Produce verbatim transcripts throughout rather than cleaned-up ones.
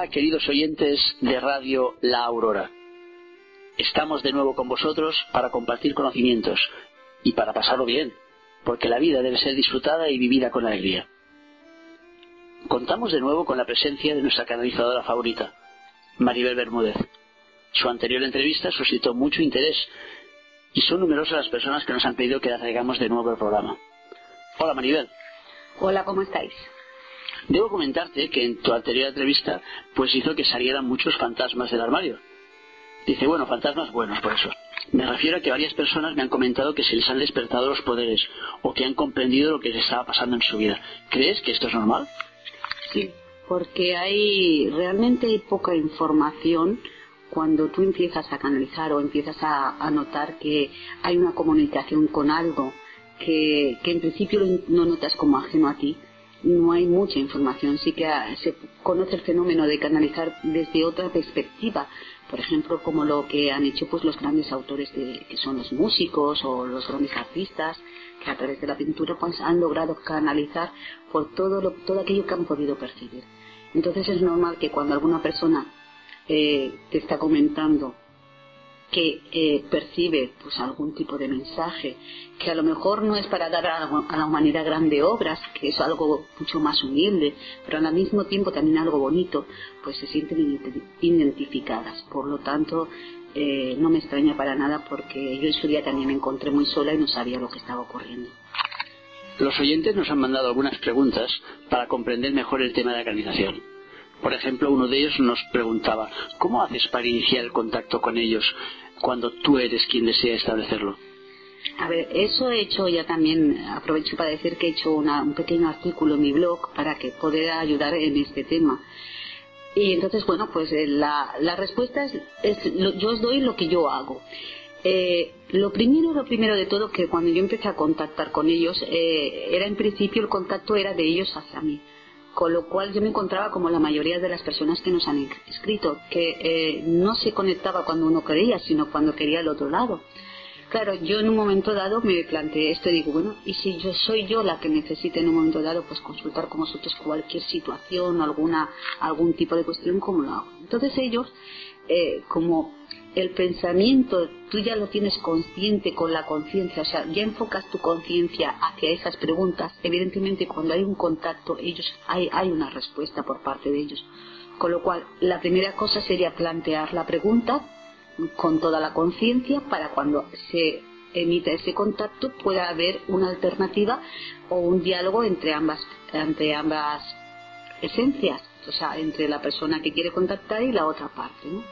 Hola, queridos oyentes de Radio La Aurora. Estamos de nuevo con vosotros para compartir conocimientos y para pasarlo bien, porque la vida debe ser disfrutada y vivida con alegría. Contamos de nuevo con la presencia de nuestra canalizadora favorita, Maribel Bermúdez. Su anterior entrevista suscitó mucho interés y son numerosas las personas que nos han pedido que la traigamos de nuevo al programa. Hola, Maribel. Hola, ¿cómo estáis? Debo comentarte que en tu anterior entrevista pues hizo que salieran muchos fantasmas del armario. Dice, bueno, fantasmas buenos por eso. Me refiero a que varias personas me han comentado que se les han despertado los poderes o que han comprendido lo que les estaba pasando en su vida. ¿Crees que esto es normal? Sí, porque hay realmente hay poca información cuando tú empiezas a canalizar o empiezas a, a notar que hay una comunicación con algo que, que en principio no notas como ajeno a ti. No hay mucha información, sí que se conoce el fenómeno de canalizar desde otra perspectiva, por ejemplo, como lo que han hecho pues los grandes autores de, que son los músicos o los grandes artistas, que a través de la pintura pues han logrado canalizar por todo lo, todo aquello que han podido percibir. Entonces es normal que cuando alguna persona eh, te está comentando que eh, percibe pues algún tipo de mensaje que a lo mejor no es para dar a, a la humanidad grandes obras, que es algo mucho más humilde, pero al mismo tiempo también algo bonito, pues se sienten identificadas. Por lo tanto, eh, no me extraña para nada, porque yo en su día también me encontré muy sola y no sabía lo que estaba ocurriendo. Los oyentes nos han mandado algunas preguntas para comprender mejor el tema de la canalización. Por ejemplo, uno de ellos nos preguntaba, ¿cómo haces para iniciar el contacto con ellos cuando tú eres quien desea establecerlo? A ver, eso he hecho ya también, aprovecho para decir que he hecho una, un pequeño artículo en mi blog para que pueda ayudar en este tema. Y entonces, bueno, pues eh, la, la respuesta es, es lo, yo os doy lo que yo hago. Eh, lo primero, lo primero de todo, que cuando yo empecé a contactar con ellos, eh, era en principio el contacto era de ellos hacia mí. Con lo cual yo me encontraba como la mayoría de las personas que nos han escrito, que eh, no se conectaba cuando uno quería, sino cuando quería el otro lado. Claro, yo en un momento dado me planteé esto y digo, bueno, y si yo soy yo la que necesite en un momento dado pues consultar con vosotros cualquier situación, alguna algún tipo de cuestión, ¿cómo lo hago? Entonces ellos, eh, como el pensamiento tú ya lo tienes consciente con la conciencia, o sea, ya enfocas tu conciencia hacia esas preguntas, evidentemente cuando hay un contacto, ellos hay, hay una respuesta por parte de ellos. Con lo cual, la primera cosa sería plantear la pregunta con toda la conciencia para cuando se emita ese contacto pueda haber una alternativa o un diálogo entre ambas, entre ambas esencias, o sea, entre la persona que quiere contactar y la otra parte, ¿no?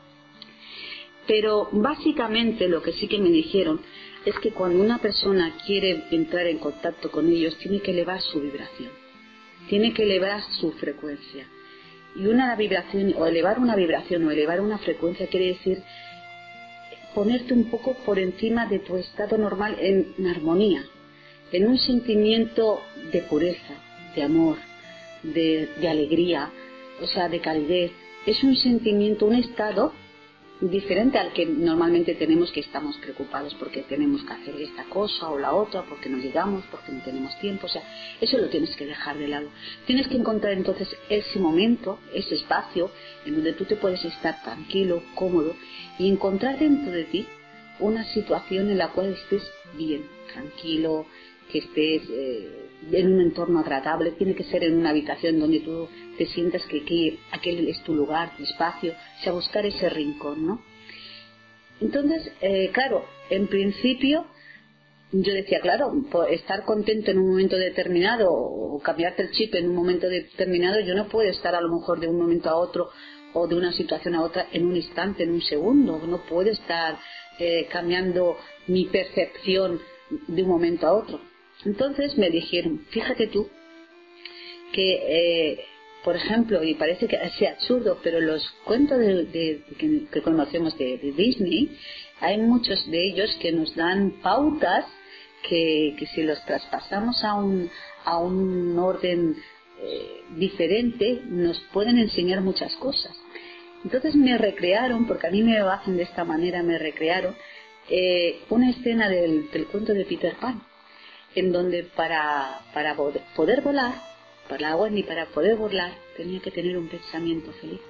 Pero básicamente lo que sí que me dijeron es que cuando una persona quiere entrar en contacto con ellos tiene que elevar su vibración, tiene que elevar su frecuencia. Y una vibración, o elevar una vibración o elevar una frecuencia quiere decir ponerte un poco por encima de tu estado normal en, en armonía, en un sentimiento de pureza, de amor, de, de alegría, o sea, de calidez. Es un sentimiento, un estado diferente al que normalmente tenemos, que estamos preocupados porque tenemos que hacer esta cosa o la otra, porque no llegamos, porque no tenemos tiempo. O sea, eso lo tienes que dejar de lado. Tienes que encontrar entonces ese momento, ese espacio en donde tú te puedes estar tranquilo, cómodo, y encontrar dentro de ti una situación en la cual estés bien, tranquilo, que estés eh, en un entorno agradable. Tiene que ser en una habitación donde tú te sientas que, que aquel es tu lugar, tu espacio, o sea, buscar ese rincón, ¿no? Entonces, eh, claro, en principio yo decía, claro, estar contento en un momento determinado o cambiarte el chip en un momento determinado, yo no puedo estar a lo mejor de un momento a otro o de una situación a otra en un instante, en un segundo. No puedo estar eh, cambiando mi percepción de un momento a otro. Entonces me dijeron, fíjate tú que, eh, por ejemplo, y parece que sea absurdo, pero los cuentos de, de, que, que conocemos de, de Disney, hay muchos de ellos que nos dan pautas que, que si los traspasamos a un, a un orden eh, diferente, nos pueden enseñar muchas cosas. Entonces me recrearon, porque a mí me lo hacen de esta manera, me recrearon eh, una escena del, del cuento de Peter Pan, en donde para, para poder volar, para el agua ni para poder volar tenía que tener un pensamiento feliz.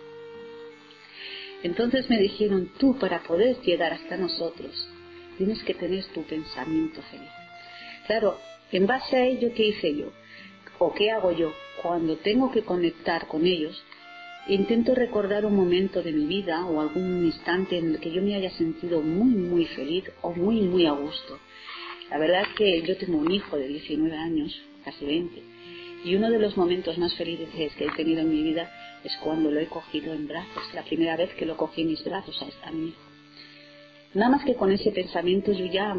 Entonces me dijeron, tú para poder llegar hasta nosotros tienes que tener tu pensamiento feliz. Claro, en base a ello, ¿qué hice yo? ¿O qué hago yo? Cuando tengo que conectar con ellos, intento recordar un momento de mi vida o algún instante en el que yo me haya sentido muy, muy feliz o muy, muy a gusto. La verdad es que yo tengo un hijo de diecinueve años, casi veinte, y uno de los momentos más felices que he tenido en mi vida es cuando lo he cogido en brazos, la primera vez que lo cogí en mis brazos a, a mi hijo. Nada más que con ese pensamiento yo ya,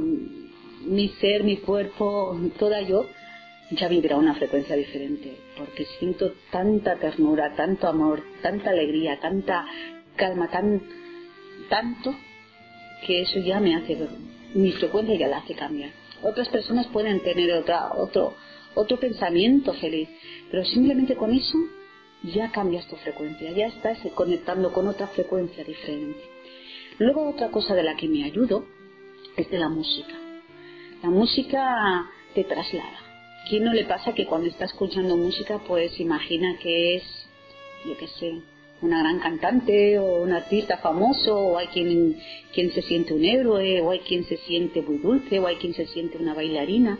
mi ser, mi cuerpo, toda yo, ya vibra a una frecuencia diferente, porque siento tanta ternura, tanto amor, tanta alegría, tanta calma, tan, tanto, que eso ya me hace, mi frecuencia ya la hace cambiar. Otras personas pueden tener otra, otro, otro pensamiento feliz, pero simplemente con eso ya cambias tu frecuencia, ya estás conectando con otra frecuencia diferente. Luego otra cosa de la que me ayudo es de la música. La música te traslada. ¿Quién no le pasa que cuando está escuchando música pues imagina que es, yo qué sé, una gran cantante o un artista famoso, o hay quien, quien se siente un héroe, o hay quien se siente muy dulce, o hay quien se siente una bailarina?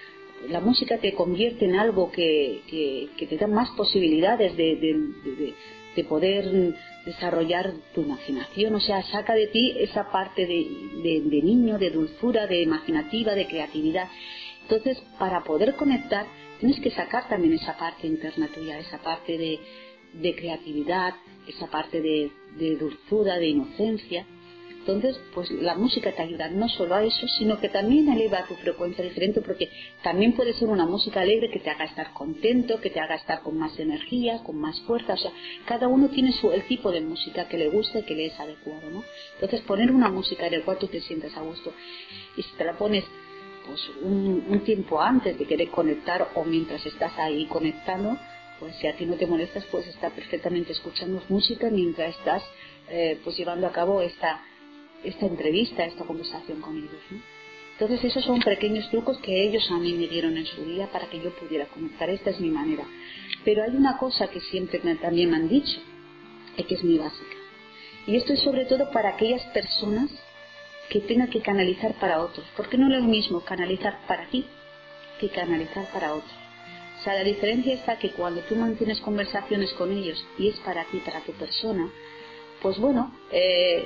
La música te convierte en algo que, que, que te da más posibilidades de, de, de, de poder desarrollar tu imaginación, o sea, saca de ti esa parte de, de, de niño, de dulzura, de imaginativa, de creatividad. Entonces, para poder conectar, tienes que sacar también esa parte interna tuya, esa parte de, de creatividad, esa parte de, de dulzura, de inocencia. Entonces, pues la música te ayuda no solo a eso, sino que también eleva tu frecuencia diferente, porque también puede ser una música alegre que te haga estar contento, que te haga estar con más energía, con más fuerza. O sea, cada uno tiene su, el tipo de música que le gusta y que le es adecuado, ¿no? Entonces, poner una música en la cual tú te sientas a gusto, y si te la pones pues un, un tiempo antes de querer conectar o mientras estás ahí conectando, pues si a ti no te molestas, puedes estar perfectamente escuchando música mientras estás eh, pues llevando a cabo esta esta entrevista, esta conversación con ellos, ¿no? Entonces esos son pequeños trucos que ellos a mí me dieron en su día para que yo pudiera conectar. Esta es mi manera. Pero hay una cosa que siempre me, también me han dicho, y que es muy básica, y esto es sobre todo para aquellas personas que tengan que canalizar para otros, porque no es lo mismo canalizar para ti que canalizar para otros. O sea, la diferencia está que cuando tú mantienes conversaciones con ellos y es para ti, para tu persona, pues bueno, eh,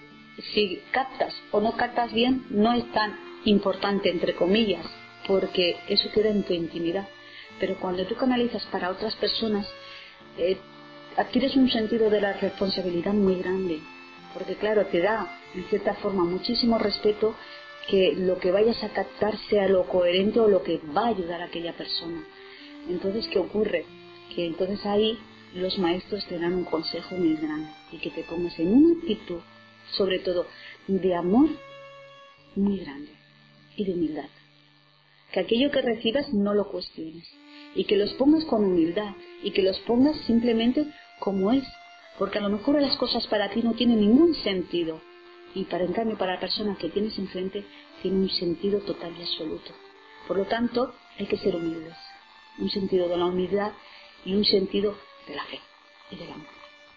si captas o no captas bien no es tan importante, entre comillas, porque eso queda en tu intimidad. Pero cuando tú canalizas para otras personas, eh, adquieres un sentido de la responsabilidad muy grande, porque claro, te da en cierta forma muchísimo respeto que lo que vayas a captar sea lo coherente o lo que va a ayudar a aquella persona. Entonces, ¿qué ocurre? Que entonces ahí los maestros te dan un consejo muy grande, y que te pongas en una actitud, sobre todo, de amor muy grande y de humildad. Que aquello que recibas no lo cuestiones, y que los pongas con humildad, y que los pongas simplemente como es, porque a lo mejor las cosas para ti no tienen ningún sentido, y para en cambio para la persona que tienes enfrente tiene un sentido total y absoluto. Por lo tanto, hay que ser humildes, un sentido de la humildad y un sentido de la fe y del amor.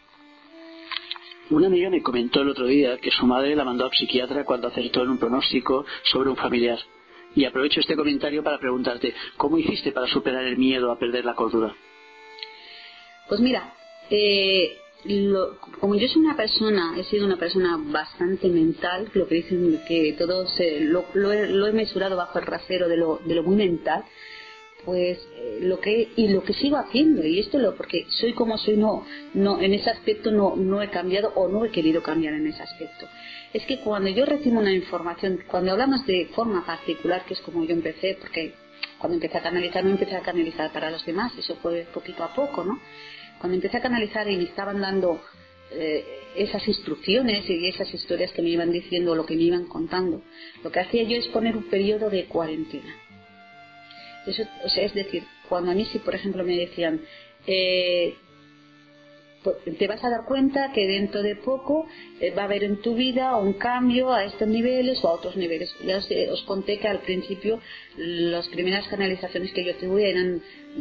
Una amiga me comentó el otro día que su madre la mandó al psiquiatra cuando acertó en un pronóstico sobre un familiar. Y aprovecho este comentario para preguntarte, ¿cómo hiciste para superar el miedo a perder la cordura? Pues mira, eh, lo, como yo soy una persona, he sido una persona bastante mental, lo que dicen que todo se, lo, lo, he, lo he mesurado bajo el rasero de lo, de lo muy mental, pues eh, lo que y lo que sigo haciendo, y esto lo porque soy como soy, no no en ese aspecto no no he cambiado o no he querido cambiar en ese aspecto. Es que cuando yo recibo una información, cuando hablamos de forma particular, que es como yo empecé, porque cuando empecé a canalizar no empecé a canalizar para los demás, eso fue poquito a poco, ¿no? Cuando empecé a canalizar y me estaban dando eh, esas instrucciones y esas historias que me iban diciendo, lo que me iban contando, lo que hacía yo es poner un periodo de cuarentena. Eso, o sea, es decir, cuando a mí, si por ejemplo me decían, eh, te vas a dar cuenta que dentro de poco eh, va a haber en tu vida un cambio a estos niveles o a otros niveles. Ya os, os conté que al principio las primeras canalizaciones que yo tuve eran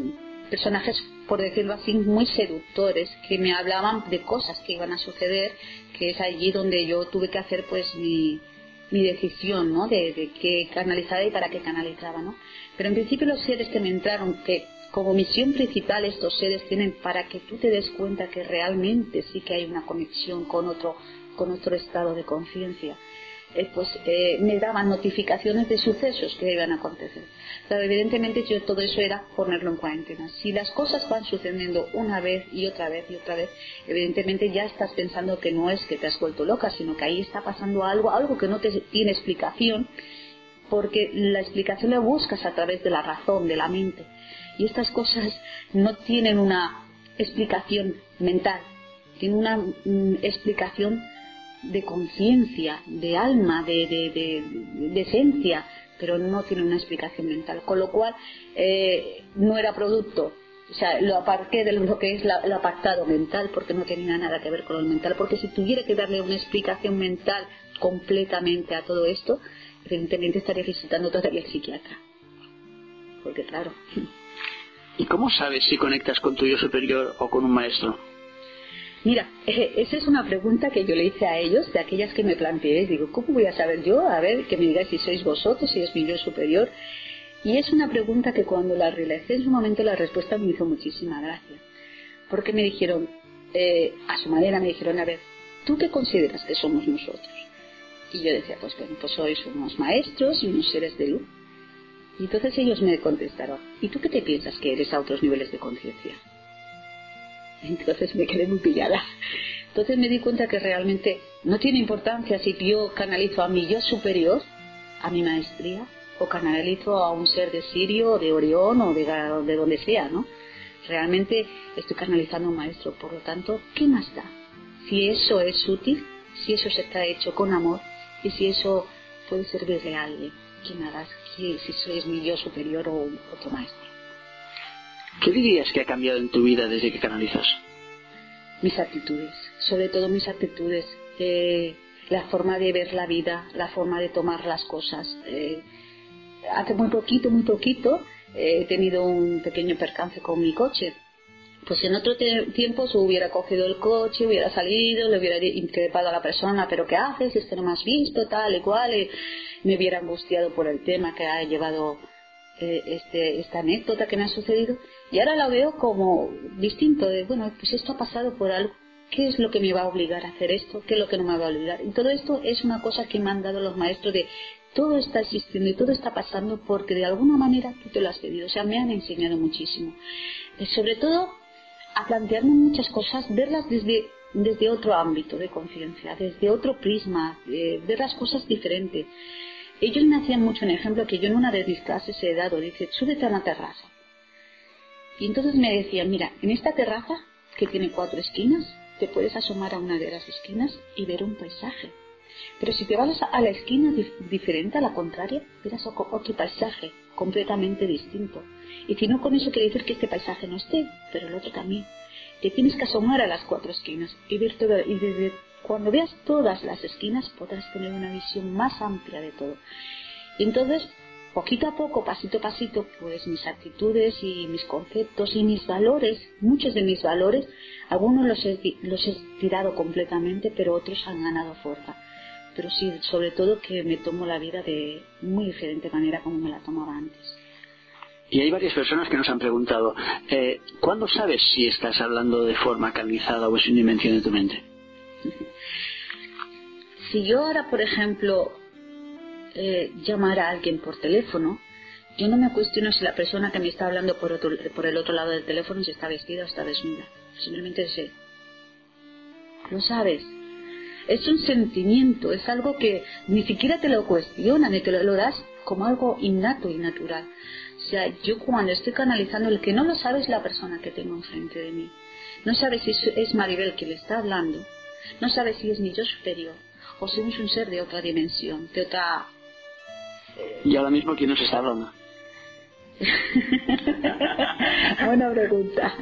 personajes, por decirlo así, muy seductores, que me hablaban de cosas que iban a suceder, que es allí donde yo tuve que hacer pues mi, mi decisión, ¿no? De, de qué canalizaba y para qué canalizaba, ¿no? Pero en principio los seres que me entraron, que como misión principal estos seres tienen para que tú te des cuenta que realmente sí que hay una conexión con otro, con otro estado de conciencia. Eh, pues eh, me daban notificaciones de sucesos que iban a acontecer. Pero evidentemente yo todo eso era ponerlo en cuarentena. Si las cosas van sucediendo una vez y otra vez y otra vez, evidentemente ya estás pensando que no es que te has vuelto loca, sino que ahí está pasando algo, algo que no te tiene explicación, porque la explicación la buscas a través de la razón, de la mente. Y estas cosas no tienen una explicación mental, tienen una mm, explicación de conciencia, de alma, de, de, de, de esencia, pero no tiene una explicación mental, con lo cual eh, no era producto, o sea, lo aparqué de lo que es la, el apartado mental, porque no tenía nada que ver con lo mental, porque si tuviera que darle una explicación mental completamente a todo esto, evidentemente estaría visitando todavía el psiquiatra, porque claro. ¿Y cómo sabes si conectas con tu yo superior o con un maestro? Mira, eh, esa es una pregunta que yo le hice a ellos, de aquellas que me planteé. Digo, ¿cómo voy a saber yo? A ver, que me digáis si sois vosotros, si es mi yo superior. Y es una pregunta que cuando la realicé en su momento la respuesta me hizo muchísima gracia. Porque me dijeron, eh, a su manera me dijeron, a ver, ¿tú qué consideras que somos nosotros? Y yo decía, pues bueno, pues sois unos maestros y unos seres de luz. Y entonces ellos me contestaron, ¿y tú qué te piensas que eres a otros niveles de conciencia? Entonces me quedé muy pillada. Entonces me di cuenta que realmente no tiene importancia si yo canalizo a mi yo superior, a mi maestría, o canalizo a un ser de Sirio, o de Orión, o de, de donde sea, ¿no? Realmente estoy canalizando a un maestro, por lo tanto, ¿qué más da? Si eso es útil, si eso está hecho con amor, y si eso puede servirle a alguien, ¿qué nada? Si sois mi yo superior o otro maestro. ¿Qué dirías que ha cambiado en tu vida desde que canalizas? Mis actitudes, sobre todo mis actitudes, eh, la forma de ver la vida, la forma de tomar las cosas. Eh, hace muy poquito, muy poquito, eh, he tenido un pequeño percance con mi coche. Pues en otro te- tiempo se hubiera cogido el coche, hubiera salido, le hubiera increpado a la persona, pero ¿qué haces? Esto no me has visto, tal y cual. Y me hubiera angustiado por el tema que ha llevado eh, este, esta anécdota que me ha sucedido. Y ahora la veo como distinto, de bueno, pues esto ha pasado por algo. ¿Qué es lo que me va a obligar a hacer esto? ¿Qué es lo que no me va a obligar? Y todo esto es una cosa que me han dado los maestros de todo está existiendo y todo está pasando porque de alguna manera tú te lo has pedido. O sea, me han enseñado muchísimo. Eh, sobre todo a plantearme muchas cosas, verlas desde, desde otro ámbito de conciencia, desde otro prisma, eh, ver las cosas diferentes. Ellos me hacían mucho un ejemplo que yo en una de mis clases he dado, dice, súbete a una terraza. Y entonces me decían, mira, en esta terraza, que tiene cuatro esquinas, te puedes asomar a una de las esquinas y ver un paisaje. Pero si te vas a la esquina dif- diferente, a la contraria, verás o- otro paisaje completamente distinto. Y si no, con eso quiere decir que este paisaje no esté, pero el otro también. Te tienes que asomar a las cuatro esquinas y ver todo, y desde cuando veas todas las esquinas podrás tener una visión más amplia de todo. Y entonces, poquito a poco, pasito a pasito, pues mis actitudes y mis conceptos y mis valores, muchos de mis valores, algunos los he, los he tirado completamente, pero otros han ganado fuerza. Pero sí, sobre todo que me tomo la vida de muy diferente manera como me la tomaba antes. Y hay varias personas que nos han preguntado, eh, ¿cuándo sabes si estás hablando de forma canalizada o es una invención de tu mente? Si yo ahora, por ejemplo, eh, llamara a alguien por teléfono, yo no me cuestiono si la persona que me está hablando por, otro, por el otro lado del teléfono si está vestida o está desnuda. Simplemente sé. Lo sabes. Es un sentimiento, es algo que ni siquiera te lo cuestionan, ni te lo, lo das como algo innato y natural. O sea, yo cuando estoy canalizando, el que no lo sabe es la persona que tengo enfrente de mí. No sabe si es Maribel que le está hablando, no sabe si es mi yo superior, o si es un ser de otra dimensión, de otra... Eh... ¿Y ahora mismo quién nos está hablando? Buena pregunta.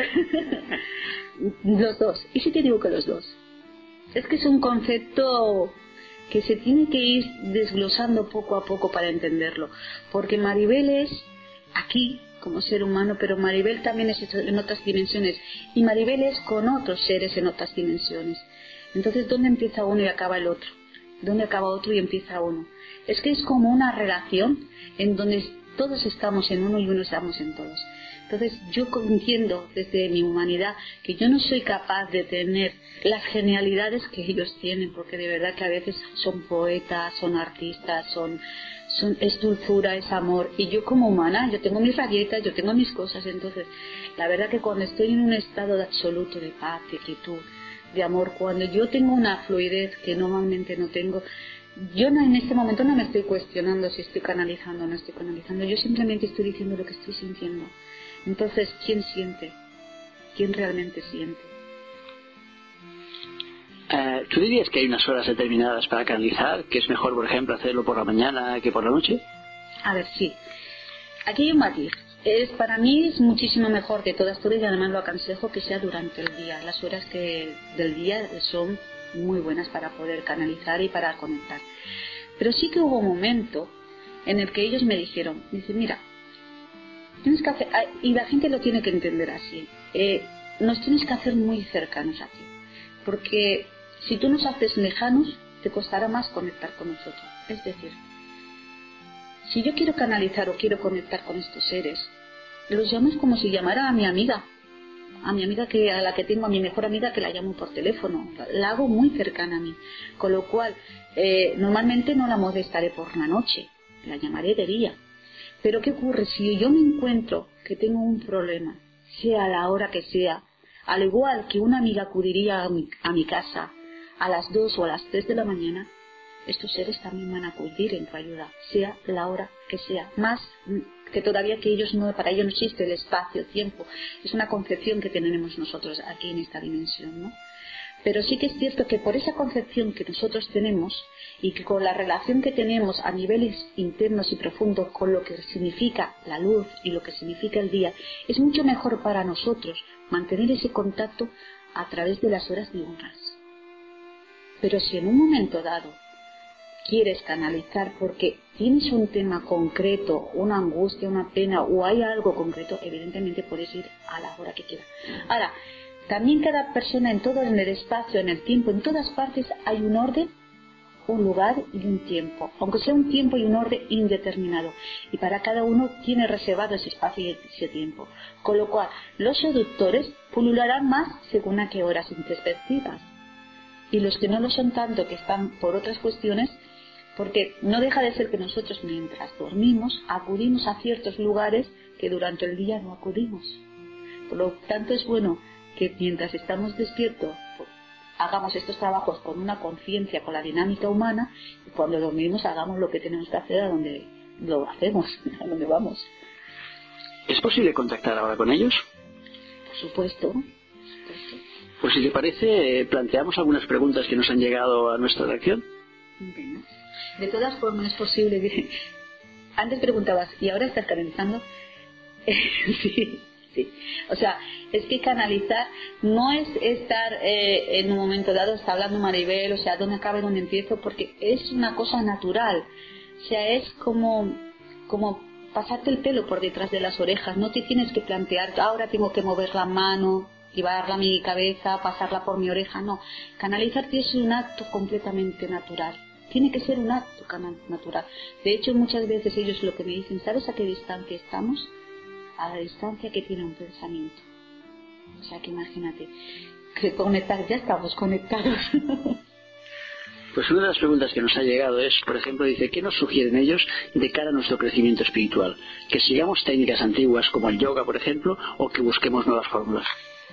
Los dos. ¿Y si te digo que los dos? Es que es un concepto que se tiene que ir desglosando poco a poco para entenderlo. Porque Maribel es aquí, como ser humano, pero Maribel también es en otras dimensiones, y Maribel es con otros seres en otras dimensiones. Entonces, ¿dónde empieza uno y acaba el otro? ¿Dónde acaba otro y empieza uno? Es que es como una relación en donde todos estamos en uno y uno estamos en todos. Entonces, yo entiendo desde mi humanidad que yo no soy capaz de tener las genialidades que ellos tienen, porque de verdad que a veces son poetas, son artistas, son, son es dulzura, es amor, y yo como humana, yo tengo mis rabietas, yo tengo mis cosas. Entonces, la verdad que cuando estoy en un estado de absoluto de paz, de quietud, de amor, cuando yo tengo una fluidez que normalmente no tengo, yo no, en este momento no me estoy cuestionando si estoy canalizando o no estoy canalizando, yo simplemente estoy diciendo lo que estoy sintiendo. Entonces, ¿quién siente? ¿Quién realmente siente? Uh, ¿Tú dirías que hay unas horas determinadas para canalizar? ¿Que es mejor, por ejemplo, hacerlo por la mañana que por la noche? A ver, sí. Aquí hay un matiz. Es, para mí es muchísimo mejor de todas todas, y además lo aconsejo que sea durante el día. Las horas que del día son muy buenas para poder canalizar y para conectar. Pero sí que hubo un momento en el que ellos me dijeron, dice, mira, tienes que hacer, y la gente lo tiene que entender así, eh, nos tienes que hacer muy cercanos a ti, porque si tú nos haces lejanos, te costará más conectar con nosotros. Es decir, si yo quiero canalizar o quiero conectar con estos seres, los llamo como si llamara a mi amiga, a mi amiga que a la que tengo, a mi mejor amiga, que la llamo por teléfono, la hago muy cercana a mí, con lo cual eh, normalmente no la molestaré por la noche, la llamaré de día. Pero ¿qué ocurre? Si yo me encuentro que tengo un problema, sea a la hora que sea, al igual que una amiga acudiría a mi, a mi casa a las dos o a las tres de la mañana, estos seres también van a acudir en tu ayuda, sea la hora que sea. Más que todavía que ellos no, para ellos no existe el espacio, tiempo. Es una concepción que tenemos nosotros aquí en esta dimensión, ¿no? Pero sí que es cierto que por esa concepción que nosotros tenemos y que con la relación que tenemos a niveles internos y profundos con lo que significa la luz y lo que significa el día, es mucho mejor para nosotros mantener ese contacto a través de las horas diurnas. Pero si en un momento dado quieres canalizar porque tienes un tema concreto, una angustia, una pena o hay algo concreto, evidentemente puedes ir a la hora que quieras. Ahora, también cada persona en todo, en el espacio, en el tiempo, en todas partes hay un orden, un lugar y un tiempo, aunque sea un tiempo y un orden indeterminado, y para cada uno tiene reservado ese espacio y ese tiempo, con lo cual los seductores pulularán más según a qué horas introspectivas, y los que no lo son tanto, que están por otras cuestiones, porque no deja de ser que nosotros mientras dormimos acudimos a ciertos lugares que durante el día no acudimos. Por lo tanto es bueno que mientras estamos despiertos hagamos estos trabajos con una conciencia, con la dinámica humana, y cuando dormimos hagamos lo que tenemos que hacer a donde lo hacemos, a donde vamos. ¿Es posible contactar ahora con ellos? Por supuesto. Pues si te parece, planteamos algunas preguntas que nos han llegado a nuestra reacción. Bueno, de todas formas es posible. Antes preguntabas, ¿y ahora estás canalizando? Sí, sí. O sea, es que canalizar no es estar eh, en un momento dado, está hablando Maribel, o sea, dónde acaba y dónde empiezo, porque es una cosa natural. O sea, es como, como pasarte el pelo por detrás de las orejas. No te tienes que plantear, ahora tengo que mover la mano, llevarla a mi cabeza, pasarla por mi oreja. No, canalizarte es un acto completamente natural. Tiene que ser un acto natural. De hecho, muchas veces ellos lo que me dicen, ¿sabes a qué distancia estamos? A la distancia que tiene un pensamiento. O sea que imagínate, que conectar, ya estamos conectados. Pues una de las preguntas que nos ha llegado es, por ejemplo, dice, ¿qué nos sugieren ellos de cara a nuestro crecimiento espiritual? ¿Que sigamos técnicas antiguas como el yoga, por ejemplo, o que busquemos nuevas fórmulas?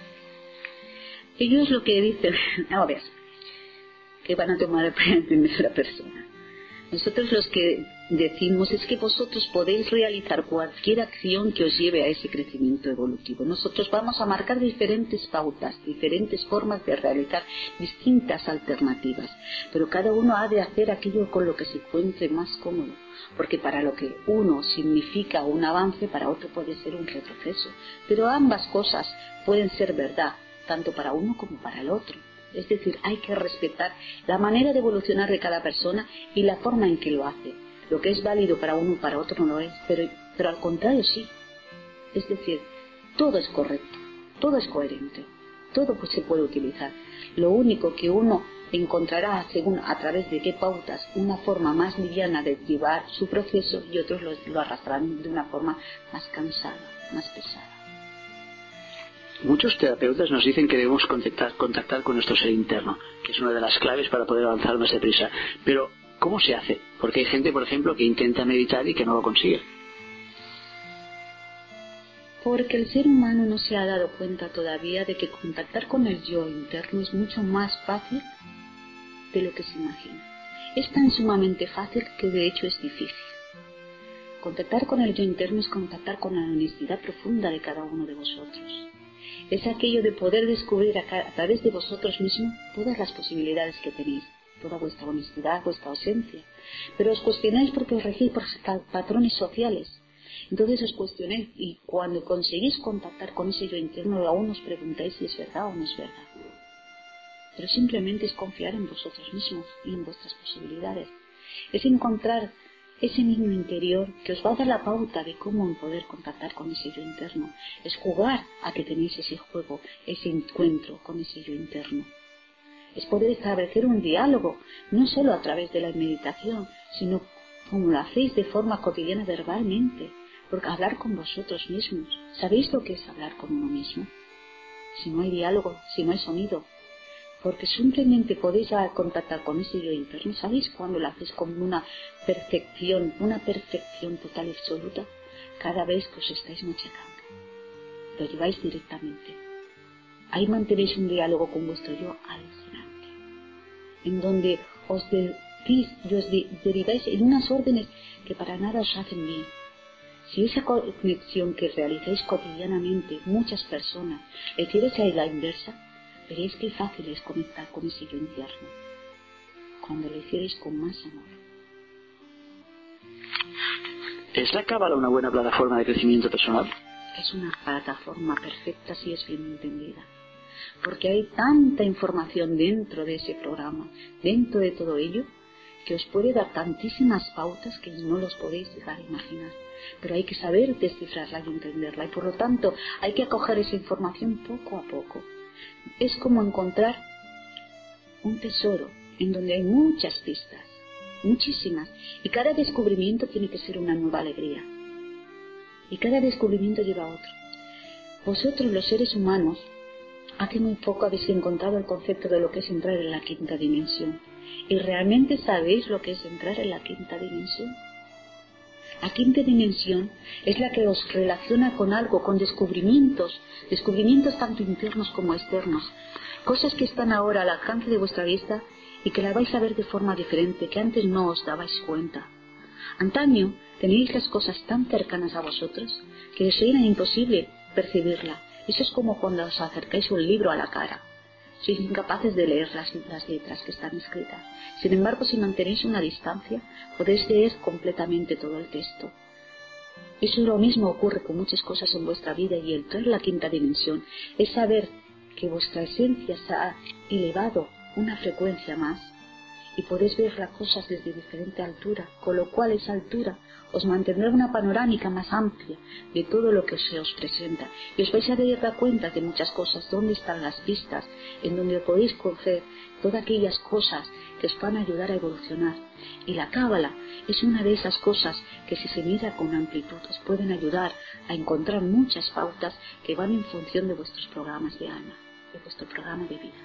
Ellos lo que dicen, a ver, que van a tomar en primera persona. Nosotros los que decimos es que vosotros podéis realizar cualquier acción que os lleve a ese crecimiento evolutivo. Nosotros vamos a marcar diferentes pautas, diferentes formas de realizar distintas alternativas, pero cada uno ha de hacer aquello con lo que se encuentre más cómodo, porque para lo que uno significa un avance, para otro puede ser un retroceso, pero ambas cosas pueden ser verdad, tanto para uno como para el otro. Es decir, hay que respetar la manera de evolucionar de cada persona y la forma en que lo hace. Lo que es válido para uno, para otro no lo es, pero, pero al contrario sí. Es decir, todo es correcto, todo es coherente, todo pues se puede utilizar. Lo único que uno encontrará según a través de qué pautas una forma más liviana de llevar su proceso y otros lo, lo arrastrarán de una forma más cansada, más pesada. Muchos terapeutas nos dicen que debemos contactar, contactar con nuestro ser interno, que es una de las claves para poder avanzar más deprisa. Pero, ¿cómo se hace? Porque hay gente, por ejemplo, que intenta meditar y que no lo consigue. Porque el ser humano no se ha dado cuenta todavía de que contactar con el yo interno es mucho más fácil de lo que se imagina. Es tan sumamente fácil que de hecho es difícil. Contactar con el yo interno es contactar con la honestidad profunda de cada uno de vosotros. Es aquello de poder descubrir a, a través de vosotros mismos todas las posibilidades que tenéis, toda vuestra honestidad, vuestra ausencia. Pero os cuestionáis porque os regís por patrones sociales. Entonces os cuestionáis y cuando conseguís contactar con ese yo interno aún os preguntáis si es verdad o no es verdad. Pero simplemente es confiar en vosotros mismos y en vuestras posibilidades. Es encontrar ese niño interior que os va a dar la pauta de cómo poder contactar con ese yo interno. Es jugar a que tenéis ese juego, ese encuentro con ese yo interno. Es poder establecer un diálogo, no solo a través de la meditación, sino como lo hacéis de forma cotidiana verbalmente, porque hablar con vosotros mismos. ¿Sabéis lo que es hablar con uno mismo? Si no hay diálogo, si no hay sonido, porque simplemente podéis contactar con ese yo interno. ¿Sabéis cuando lo hacéis con una perfección, una perfección total y absoluta? Cada vez que os estáis machacando, lo lleváis directamente. Ahí mantenéis un diálogo con vuestro yo alucinante, en donde os decís y os de- deriváis en unas órdenes que para nada os hacen bien. Si esa conexión que realizáis cotidianamente muchas personas la hicierais a la inversa, veréis qué fácil es conectar con ese yo interno, cuando lo hicierais con más amor. ¿Es la Cábala una buena plataforma de crecimiento personal? Es una plataforma perfecta si es bien entendida, porque hay tanta información dentro de ese programa, dentro de todo ello, que os puede dar tantísimas pautas que no los podéis llegar a imaginar. Pero hay que saber descifrarla y entenderla, y por lo tanto hay que acoger esa información poco a poco. Es como encontrar un tesoro en donde hay muchas pistas, muchísimas, y cada descubrimiento tiene que ser una nueva alegría. Y cada descubrimiento lleva a otro. Vosotros, los seres humanos, hace muy poco habéis encontrado el concepto de lo que es entrar en la quinta dimensión. ¿Y realmente sabéis lo que es entrar en la quinta dimensión? La quinta dimensión es la que os relaciona con algo, con descubrimientos, descubrimientos tanto internos como externos, cosas que están ahora al alcance de vuestra vista y que la vais a ver de forma diferente, que antes no os dabais cuenta. Antaño teníais las cosas tan cercanas a vosotros que os era imposible percibirla. Eso es como cuando os acercáis un libro a la cara. Sois incapaces de leer las, las letras que están escritas. Sin embargo, si mantenéis una distancia, podéis leer completamente todo el texto. Eso es lo mismo ocurre con muchas cosas en vuestra vida, y entrar en la quinta dimensión es saber que vuestra esencia se ha elevado una frecuencia más y podéis ver las cosas desde diferente altura, con lo cual esa altura os mantendrá una panorámica más amplia de todo lo que se os presenta, y os vais a dar cuenta de muchas cosas, dónde están las pistas, en donde podéis coger todas aquellas cosas que os van a ayudar a evolucionar. Y la Cábala es una de esas cosas que, si se mira con amplitud, os pueden ayudar a encontrar muchas pautas que van en función de vuestros programas de alma, de vuestro programa de vida.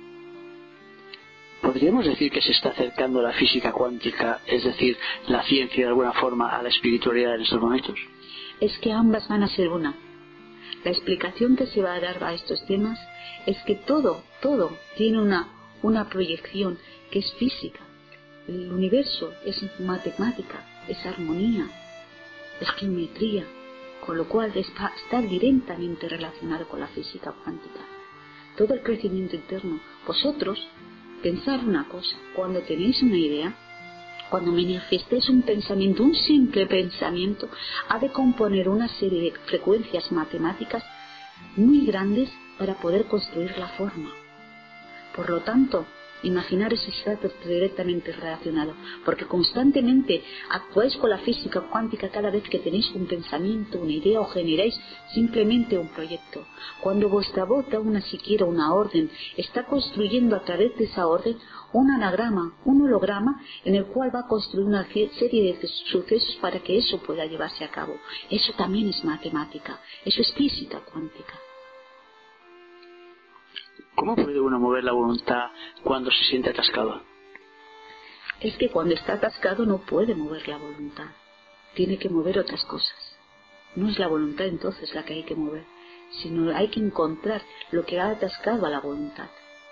¿Podríamos decir que se está acercando la física cuántica, es decir, la ciencia de alguna forma, a la espiritualidad en estos momentos? Es que ambas van a ser una. La explicación que se va a dar a estos temas es que todo, todo tiene una, una proyección que es física. El universo es matemática, es armonía, es geometría, con lo cual está, está directamente relacionado con la física cuántica. Todo el crecimiento interno. Vosotros, pensad una cosa, cuando tenéis una idea, cuando manifestéis un pensamiento, un simple pensamiento, ha de componer una serie de frecuencias matemáticas muy grandes para poder construir la forma. Por lo tanto, Imaginaros si está directamente relacionado, porque constantemente actuáis con la física cuántica cada vez que tenéis un pensamiento, una idea o generáis simplemente un proyecto. Cuando vuestra voz da una siquiera una orden, está construyendo a través de esa orden un anagrama, un holograma en el cual va a construir una serie de sucesos para que eso pueda llevarse a cabo. Eso también es matemática, eso es física cuántica. ¿Cómo puede uno mover la voluntad cuando se siente atascado? Es que cuando está atascado no puede mover la voluntad, tiene que mover otras cosas. No es la voluntad entonces la que hay que mover, sino hay que encontrar lo que ha atascado a la voluntad.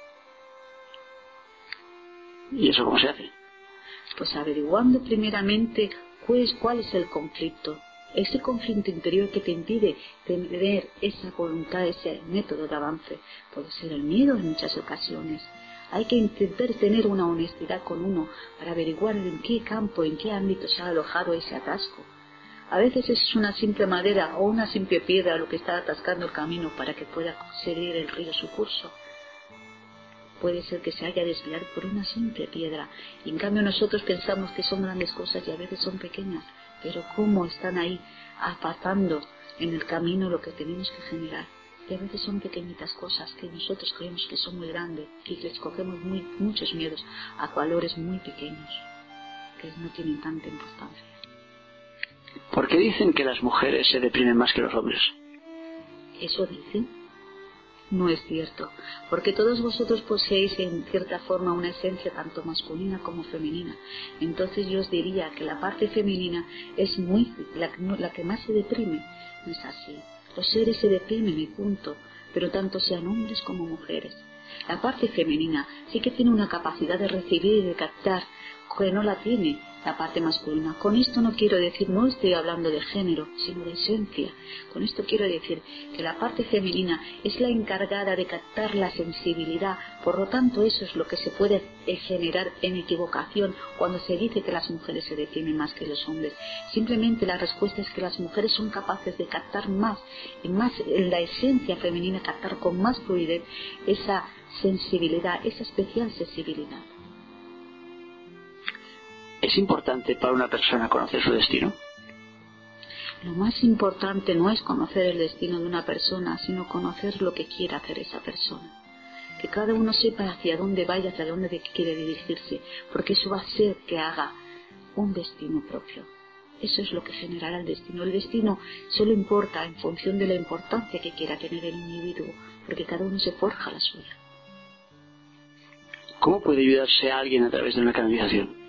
¿Y eso cómo se hace? Pues averiguando primeramente cuál es, cuál es el conflicto, ese conflicto interior que te impide tener esa voluntad, ese método de avance. Puede ser el miedo en muchas ocasiones. Hay que intentar tener una honestidad con uno para averiguar en qué campo, en qué ámbito se ha alojado ese atasco. A veces es una simple madera o una simple piedra lo que está atascando el camino para que pueda seguir el río su curso. Puede ser que se haya desviado por una simple piedra, y en cambio nosotros pensamos que son grandes cosas y a veces son pequeñas, pero cómo están ahí apartando en el camino lo que tenemos que generar. Y a veces son pequeñitas cosas que nosotros creemos que son muy grandes y les cogemos muy, muchos miedos a valores muy pequeños que no tienen tanta importancia. ¿Por qué dicen que las mujeres se deprimen más que los hombres? ¿Eso dicen? No es cierto, porque todos vosotros poseéis en cierta forma una esencia tanto masculina como femenina. Entonces yo os diría que la parte femenina es muy la, la que más se deprime. No es así. Los seres se deprimen y punto, pero tanto sean hombres como mujeres. La parte femenina sí que tiene una capacidad de recibir y de captar que no la tiene la parte masculina. Con esto no quiero decir, no estoy hablando de género, sino de esencia. Con esto quiero decir que la parte femenina es la encargada de captar la sensibilidad. Por lo tanto, eso es lo que se puede generar en equivocación cuando se dice que las mujeres se deprimen más que los hombres. Simplemente la respuesta es que las mujeres son capaces de captar más, y más en la esencia femenina, captar con más fluidez esa sensibilidad, esa especial sensibilidad. ¿Es importante para una persona conocer su destino? Lo más importante no es conocer el destino de una persona, sino conocer lo que quiere hacer esa persona. Que cada uno sepa hacia dónde vaya, hacia dónde quiere dirigirse, porque eso va a hacer que haga un destino propio. Eso es lo que generará el destino. El destino solo importa en función de la importancia que quiera tener el individuo, porque cada uno se forja la suya. ¿Cómo puede ayudarse a alguien a través de una canalización?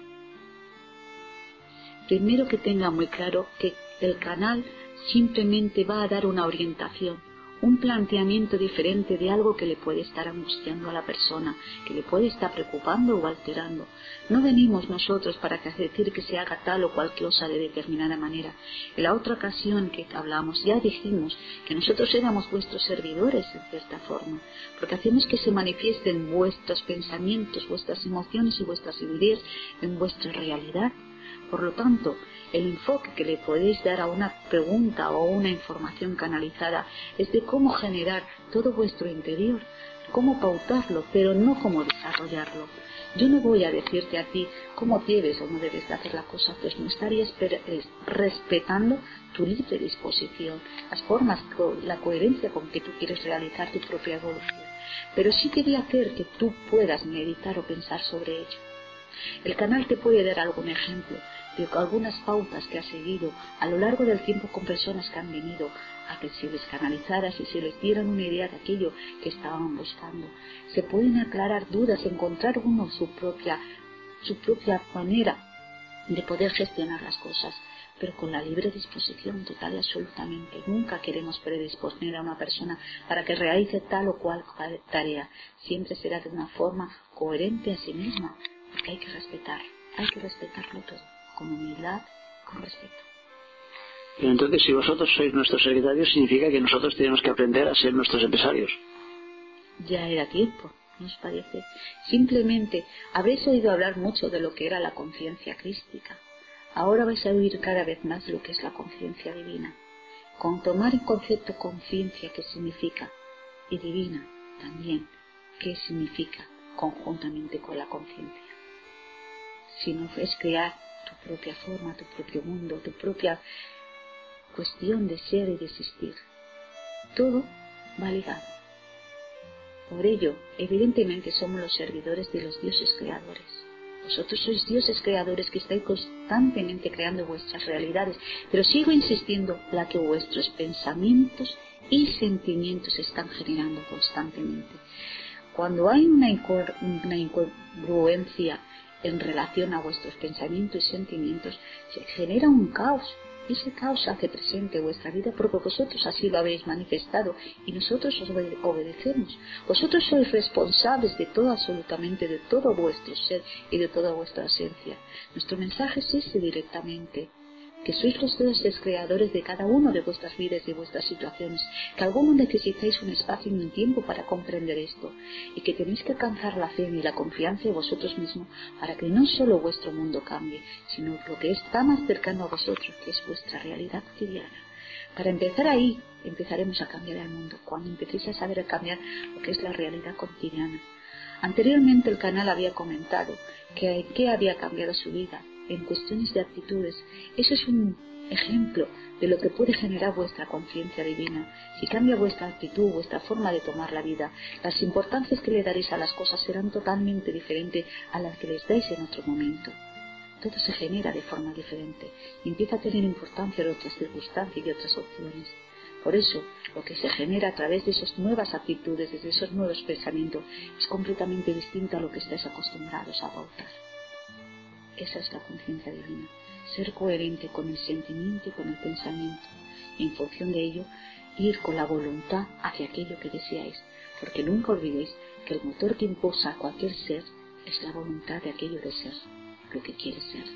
Primero que tenga muy claro que el canal simplemente va a dar una orientación, un planteamiento diferente de algo que le puede estar angustiando a la persona, que le puede estar preocupando o alterando. No venimos nosotros para decir que se haga tal o cual cosa de determinada manera. En la otra ocasión que hablamos ya dijimos que nosotros éramos vuestros servidores en cierta forma, porque hacemos que se manifiesten vuestros pensamientos, vuestras emociones y vuestras ideas en vuestra realidad. Por lo tanto, el enfoque que le podéis dar a una pregunta o una información canalizada es de cómo generar todo vuestro interior, cómo pautarlo, pero no cómo desarrollarlo. Yo no voy a decirte a ti cómo debes o no debes de hacer la cosa, pues no estarías respetando tu libre disposición, las formas, la coherencia con que tú quieres realizar tu propia evolución. Pero sí te voy a hacer que tú puedas meditar o pensar sobre ello. El canal te puede dar algún ejemplo de algunas pautas que ha seguido a lo largo del tiempo con personas que han venido a que se les canalizara, si se les dieran una idea de aquello que estaban buscando. Se pueden aclarar dudas, encontrar uno su propia, su propia manera de poder gestionar las cosas, pero con la libre disposición total y absolutamente. Nunca queremos predisponer a una persona para que realice tal o cual tarea. Siempre será de una forma coherente a sí misma, porque hay que respetar, hay que respetarlo todo, con humildad, con respeto. Pero entonces, si vosotros sois nuestros secretarios, significa que nosotros tenemos que aprender a ser nuestros empresarios. Ya era tiempo, ¿no os parece? Simplemente habréis oído hablar mucho de lo que era la conciencia crística. Ahora vais a oír cada vez más lo que es la conciencia divina. Con tomar en concepto conciencia, ¿qué significa? Y divina también, ¿qué significa? conjuntamente con la conciencia, sino es crear tu propia forma, tu propio mundo, tu propia cuestión de ser y de existir. Todo va ligado. Por ello, evidentemente somos los servidores de los dioses creadores. Vosotros sois dioses creadores que estáis constantemente creando vuestras realidades, pero sigo insistiendo la que vuestros pensamientos y sentimientos están generando constantemente. Cuando hay una, incor- una incongruencia en relación a vuestros pensamientos y sentimientos, se genera un caos. Ese caos se hace presente en vuestra vida porque vosotros así lo habéis manifestado y nosotros os obedecemos. Vosotros sois responsables de todo, absolutamente de todo vuestro ser y de toda vuestra esencia. Nuestro mensaje es ese directamente, que sois los dioses creadores de cada uno de vuestras vidas y de vuestras situaciones, que algunos necesitáis un espacio y un tiempo para comprender esto, y que tenéis que alcanzar la fe y la confianza en vosotros mismos para que no solo vuestro mundo cambie, sino lo que está más cercano a vosotros, que es vuestra realidad cotidiana. Para empezar ahí, empezaremos a cambiar el mundo, cuando empecéis a saber cambiar lo que es la realidad cotidiana. Anteriormente el canal había comentado que, que había cambiado su vida en cuestiones de actitudes. Eso es un ejemplo de lo que puede generar vuestra conciencia divina. Si cambia vuestra actitud, vuestra forma de tomar la vida, las importancias que le daréis a las cosas serán totalmente diferentes a las que les dais en otro momento. Todo se genera de forma diferente y empieza a tener importancia en otras circunstancias y otras opciones. Por eso, lo que se genera a través de esas nuevas actitudes, de esos nuevos pensamientos, es completamente distinto a lo que estáis acostumbrados a pautar. Esa es la conciencia divina, ser coherente con el sentimiento y con el pensamiento, y en función de ello, ir con la voluntad hacia aquello que deseáis, porque nunca olvidéis que el motor que impulsa a cualquier ser es la voluntad de aquello de ser, lo que quiere ser.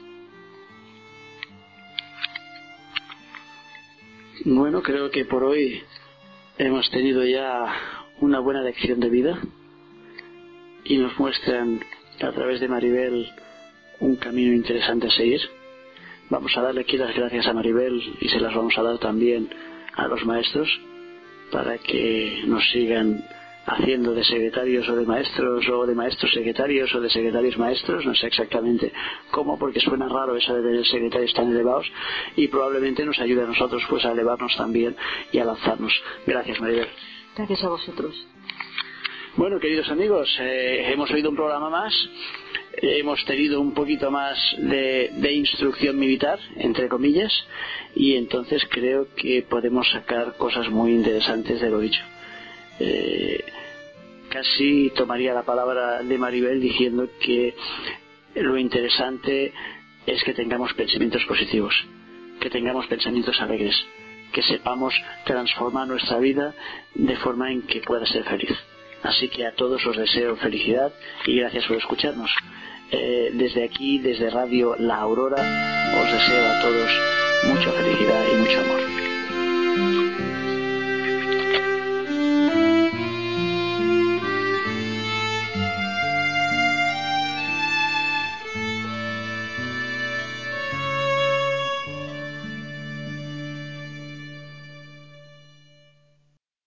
Bueno, creo que por hoy hemos tenido ya una buena lección de vida y nos muestran a través de Maribel un camino interesante a seguir. Vamos a darle aquí las gracias a Maribel y se las vamos a dar también a los maestros para que nos sigan haciendo de secretarios o de maestros o de maestros secretarios o de secretarios maestros, no sé exactamente cómo, porque suena raro eso de tener secretarios tan elevados, y probablemente nos ayude a nosotros pues a elevarnos también y a lanzarnos. Gracias, Maribel. Gracias a vosotros. Bueno, queridos amigos, eh, hemos oído un programa más. Hemos tenido un poquito más de, de instrucción militar, entre comillas, y entonces creo que podemos sacar cosas muy interesantes de lo dicho. Eh, casi tomaría la palabra de Maribel diciendo que lo interesante es que tengamos pensamientos positivos, que tengamos pensamientos alegres, que sepamos transformar nuestra vida de forma en que pueda ser feliz. Así que a todos os deseo felicidad y gracias por escucharnos. Eh, desde aquí, desde Radio La Aurora, os deseo a todos mucha felicidad y mucho amor.